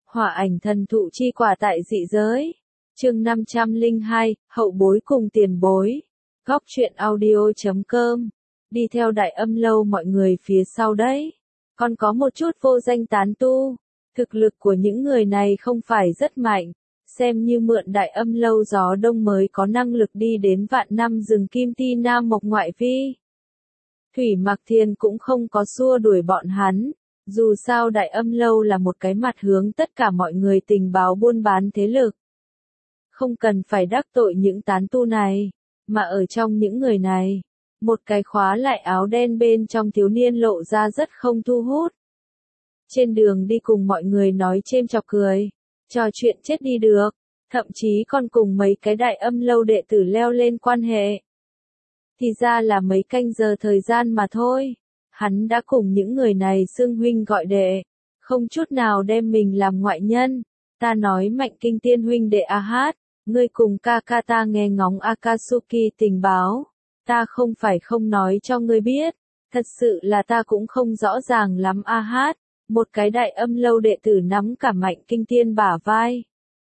Hỏa ảnh thần thụ chi quả tại dị giới. Chương 502, hậu bối cùng tiền bối. Góc truyện audio.com. Đi theo Đại Âm Lâu mọi người phía sau đấy. Còn có một chút vô danh tán tu. Thực lực của những người này không phải rất mạnh. Xem như mượn Đại Âm Lâu gió đông mới có năng lực đi đến vạn năm rừng kim ti nam mộc ngoại vi. Thủy Mạc Thiên cũng không có xua đuổi bọn hắn. Dù sao Đại Âm Lâu là một cái mặt hướng tất cả mọi người tình báo buôn bán thế lực. Không cần phải đắc tội những tán tu này, mà ở trong những người này, một cái khóa lại áo đen bên trong thiếu niên lộ ra rất không thu hút. Trên đường đi cùng mọi người nói chêm chọc cười, trò chuyện chết đi được, thậm chí còn cùng mấy cái Đại Âm Lâu đệ tử leo lên quan hệ. Thì ra là mấy canh giờ thời gian mà thôi. Hắn đã cùng những người này xưng huynh gọi đệ, không chút nào đem mình làm ngoại nhân. Ta nói Mạnh Kinh Tiên huynh đệ A Hát, ngươi cùng ca ca ta nghe ngóng Akatsuki tình báo. Ta không phải không nói cho ngươi biết, thật sự là ta cũng không rõ ràng lắm A Hát. Một cái Đại Âm Lâu đệ tử nắm cả Mạnh Kinh Tiên bả vai.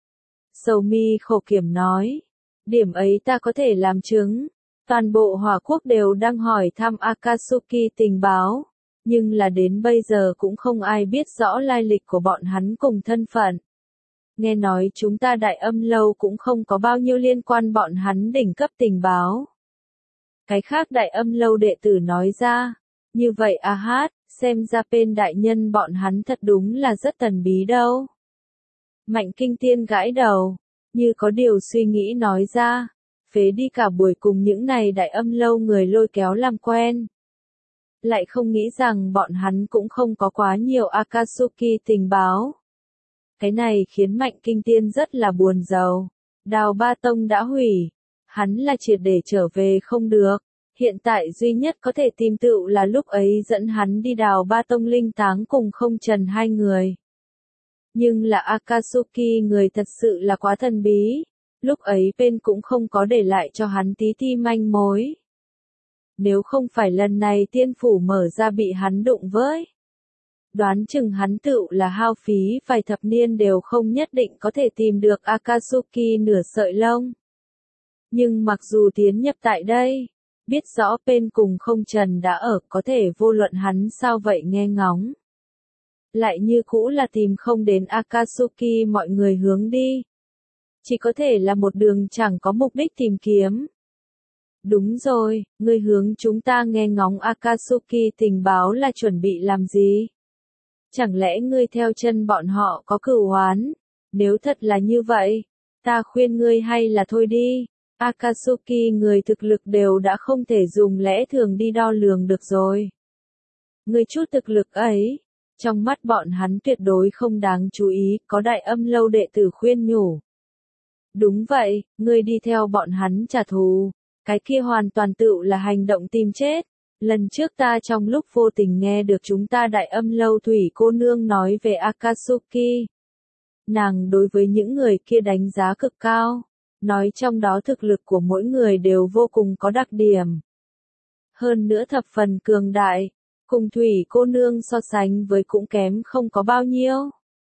Sầu mi khổ kiểm nói, điểm ấy ta có thể làm chứng. Toàn bộ Hỏa Quốc đều đang hỏi thăm Akatsuki tình báo, nhưng là đến bây giờ cũng không ai biết rõ lai lịch của bọn hắn cùng thân phận. Nghe nói chúng ta Đại Âm Lâu cũng không có bao nhiêu liên quan bọn hắn đỉnh cấp tình báo. Cái khác Đại Âm Lâu đệ tử nói ra, như vậy A Hát, xem ra bên đại nhân bọn hắn thật đúng là rất thần bí đâu. Mạnh Kinh Tiên gãi đầu, như có điều suy nghĩ nói ra. Phế đi cả buổi cùng những này Đại Âm Lâu người lôi kéo làm quen. Lại không nghĩ rằng bọn hắn cũng không có quá nhiều Akatsuki tình báo. Cái này khiến Mạnh Kinh Tiên rất là buồn rầu. Đào Ba Tông đã hủy. Hắn là triệt để trở về không được. Hiện tại duy nhất có thể tìm tựu là lúc ấy dẫn hắn đi Đào Ba Tông linh táng cùng Không Trần hai người. Nhưng là Akatsuki người thật sự là quá thần bí. Lúc ấy bên cũng không có để lại cho hắn tí ti manh mối. Nếu không phải lần này tiên phủ mở ra bị hắn đụng với. Đoán chừng hắn tựu là hao phí vài thập niên đều không nhất định có thể tìm được Akatsuki nửa sợi lông. Nhưng mặc dù tiến nhập tại đây, biết rõ bên cùng Không Trần đã ở có thể vô luận hắn sao vậy nghe ngóng. Lại như cũ là tìm không đến Akatsuki mọi người hướng đi. Chỉ có thể là một đường chẳng có mục đích tìm kiếm. Đúng rồi, ngươi hướng chúng ta nghe ngóng Akatsuki tình báo là chuẩn bị làm gì? Chẳng lẽ ngươi theo chân bọn họ có cửu oán? Nếu thật là như vậy, ta khuyên ngươi hay là thôi đi. Akatsuki người thực lực đều đã không thể dùng lẽ thường đi đo lường được rồi. Ngươi chút thực lực ấy, trong mắt bọn hắn tuyệt đối không đáng chú ý, có Đại Âm Lâu đệ tử khuyên nhủ. Đúng vậy, ngươi đi theo bọn hắn trả thù, cái kia hoàn toàn tựu là hành động tìm chết. Lần trước ta trong lúc vô tình nghe được chúng ta Đại Âm Lâu Thủy cô nương nói về Akatsuki. Nàng đối với những người kia đánh giá cực cao, nói trong đó thực lực của mỗi người đều vô cùng có đặc điểm. Hơn nữa thập phần cường đại, cùng Thủy cô nương so sánh với cũng kém không có bao nhiêu.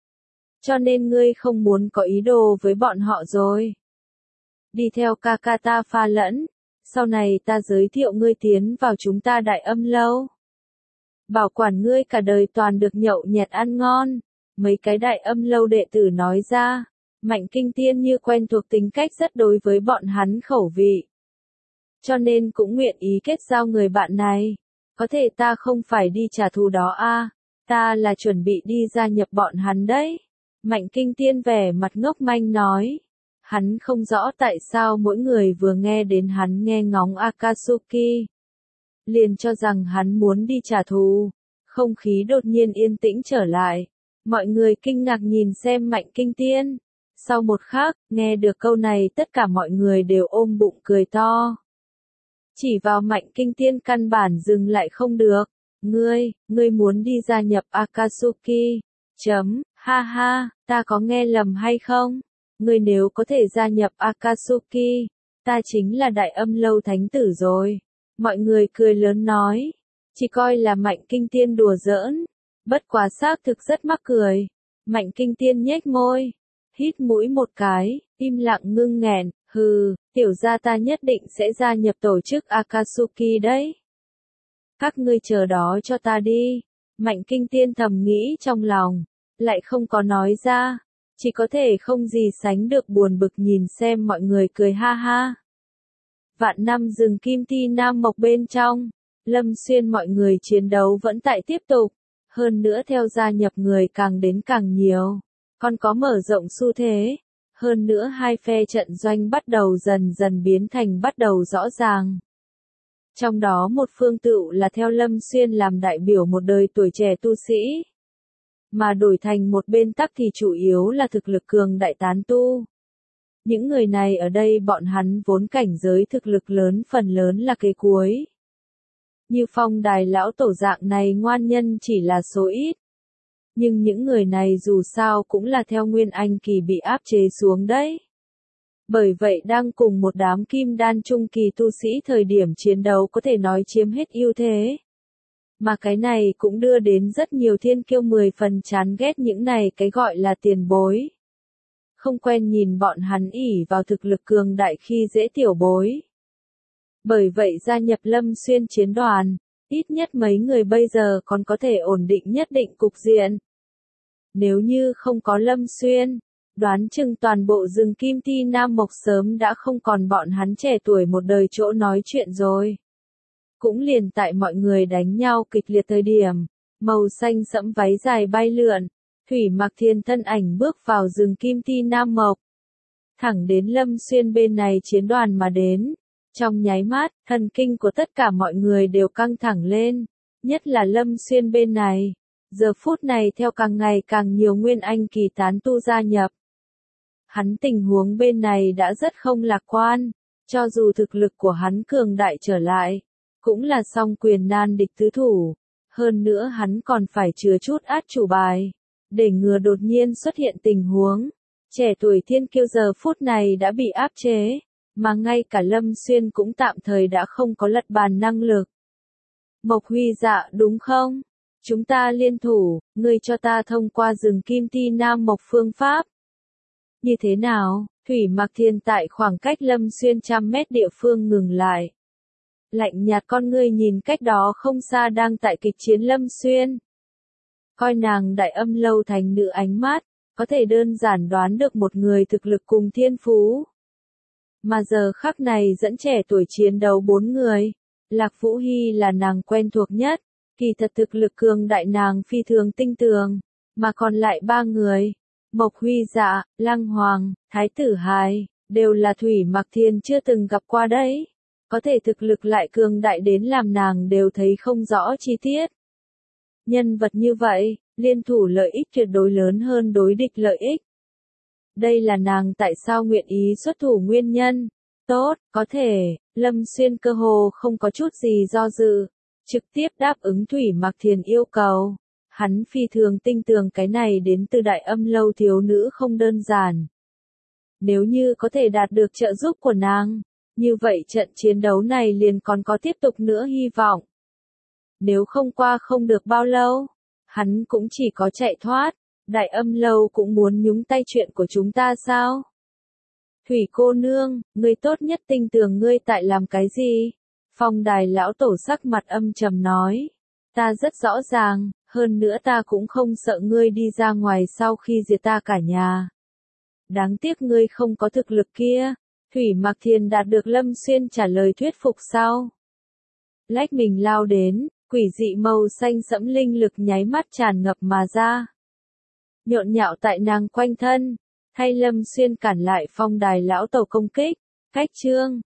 Cho nên ngươi không muốn có ý đồ với bọn họ rồi. Đi theo ca ca ta pha lẫn, sau này ta giới thiệu ngươi tiến vào chúng ta Đại Âm Lâu. Bảo quản ngươi cả đời toàn được nhậu nhẹt ăn ngon. Mấy cái Đại Âm Lâu đệ tử nói ra, Mạnh Kinh Tiên như quen thuộc tính cách rất đối với bọn hắn khẩu vị. Cho nên cũng nguyện ý kết giao người bạn này. Có thể ta không phải đi trả thù đó a, ta là chuẩn bị đi gia nhập bọn hắn đấy. Mạnh Kinh Tiên vẻ mặt ngốc manh nói. Hắn không rõ tại sao mỗi người vừa nghe đến hắn nghe ngóng Akatsuki. Liền cho rằng hắn muốn đi trả thù. Không khí đột nhiên yên tĩnh trở lại. Mọi người kinh ngạc nhìn xem Mạnh Kinh Tiên. Sau một khắc, nghe được câu này tất cả mọi người đều ôm bụng cười to. Chỉ vào Mạnh Kinh Tiên căn bản dừng lại không được. Ngươi muốn đi gia nhập Akatsuki. Ha ha, ta có nghe lầm hay không? Ngươi nếu có thể gia nhập Akatsuki, ta chính là Đại Âm Lâu thánh tử rồi. Mọi người cười lớn nói, chỉ coi là Mạnh Kinh Tiên đùa giỡn, bất quá xác thực rất mắc cười. Mạnh Kinh Tiên nhếch môi, hít mũi một cái, im lặng ngưng nghẹn, hừ, tiểu gia ta nhất định sẽ gia nhập tổ chức Akatsuki đấy. Các ngươi chờ đó cho ta đi. Mạnh Kinh Tiên thầm nghĩ trong lòng, lại không có nói ra, chỉ có thể không gì sánh được buồn bực nhìn xem mọi người cười ha ha. Vạn năm rừng Kim Ti Nam Mộc bên trong, Lâm Xuyên mọi người chiến đấu vẫn tại tiếp tục, hơn nữa theo gia nhập người càng đến càng nhiều, còn có mở rộng xu thế, hơn nữa hai phe trận doanh bắt đầu dần dần biến thành bắt đầu rõ ràng. Trong đó một phương tựu là theo Lâm Xuyên làm đại biểu một đời tuổi trẻ tu sĩ, mà đổi thành một bên tắc thì chủ yếu là thực lực cường đại tán tu. Những người này ở đây bọn hắn vốn cảnh giới thực lực lớn phần lớn là kế cuối. Như Phong Đài lão tổ dạng này ngoan nhân chỉ là số ít. Nhưng những người này dù sao cũng là theo Nguyên Anh kỳ bị áp chế xuống đấy. Bởi vậy đang cùng một đám kim đan trung kỳ tu sĩ thời điểm chiến đấu có thể nói chiếm hết ưu thế. Mà cái này cũng đưa đến rất nhiều thiên kiêu 10 phần chán ghét những này cái gọi là tiền bối. Không quen nhìn bọn hắn ỷ vào thực lực cường đại khi dễ tiểu bối. Bởi vậy gia nhập Lâm Xuyên chiến đoàn, ít nhất mấy người bây giờ còn có thể ổn định nhất định cục diện. Nếu như không có Lâm Xuyên, đoán chừng toàn bộ rừng Kim Ti Nam Mộc sớm đã không còn bọn hắn trẻ tuổi một đời chỗ nói chuyện rồi. Cũng liền tại mọi người đánh nhau kịch liệt thời điểm, màu xanh sẫm váy dài bay lượn, Thủy Mặc Thiên thân ảnh bước vào rừng Kim Ti Nam Mộc. Thẳng đến Lâm Xuyên bên này chiến đoàn mà đến. Trong nháy mắt, thần kinh của tất cả mọi người đều căng thẳng lên, nhất là Lâm Xuyên bên này. Giờ phút này theo càng ngày càng nhiều Nguyên Anh kỳ tán tu gia nhập. Hắn tình huống bên này đã rất không lạc quan, cho dù thực lực của hắn cường đại trở lại, cũng là song quyền nan địch tứ thủ. Hơn nữa hắn còn phải chứa chút át chủ bài, để ngừa đột nhiên xuất hiện tình huống. Trẻ tuổi thiên kiêu giờ phút này đã bị áp chế, mà ngay cả Lâm Xuyên cũng tạm thời đã không có lật bàn năng lực. Mộc Huy Dạ đúng không? Chúng ta liên thủ, ngươi cho ta thông qua rừng Kim Ti Nam Mộc phương pháp. Như thế nào? Thủy Mặc Thiên tại khoảng cách Lâm Xuyên 100 mét địa phương ngừng lại. Lạnh nhạt con ngươi nhìn cách đó không xa đang tại kịch chiến Lâm Xuyên. Coi nàng đại âm lâu thành nữ ánh mắt, có thể đơn giản đoán được một người thực lực cùng thiên phú. Mà giờ khắc này dẫn trẻ tuổi chiến đấu 4 người. Lạc Vũ Hy là nàng quen thuộc nhất, kỳ thật thực lực cường đại nàng phi thường tinh tường, mà còn lại 3 người, Mộc Huy Dạ, Lăng Hoàng, Thái Tử Hài, đều là Thủy Mặc Thiên chưa từng gặp qua đấy. Có thể thực lực lại cường đại đến làm nàng đều thấy không rõ chi tiết. Nhân vật như vậy, liên thủ lợi ích tuyệt đối lớn hơn đối địch lợi ích. Đây là nàng tại sao nguyện ý xuất thủ nguyên nhân. Tốt, có thể, Lâm Xuyên cơ hồ không có chút gì do dự, trực tiếp đáp ứng Thủy Mặc Thiên yêu cầu. Hắn phi thường tinh tường cái này đến từ đại âm lâu thiếu nữ không đơn giản. Nếu như có thể đạt được trợ giúp của nàng, như vậy trận chiến đấu này liền còn có tiếp tục nữa hy vọng. Nếu không qua không được bao lâu, hắn cũng chỉ có chạy thoát. Đại âm lâu cũng muốn nhúng tay chuyện của chúng ta sao? Thủy cô nương, ngươi tốt nhất tinh tường ngươi tại làm cái gì? Phong Đài lão tổ sắc mặt âm trầm nói. Ta rất rõ ràng, hơn nữa ta cũng không sợ ngươi đi ra ngoài sau khi diệt ta cả nhà. Đáng tiếc ngươi không có thực lực kia. Thủy Mặc Thiên đạt được Lâm Xuyên trả lời thuyết phục sau. Lách mình lao đến, quỷ dị màu xanh sẫm linh lực nháy mắt tràn ngập mà ra. Nhộn nhạo tại nàng quanh thân, thay Lâm Xuyên cản lại Phong Đài lão tổ công kích. Cách chương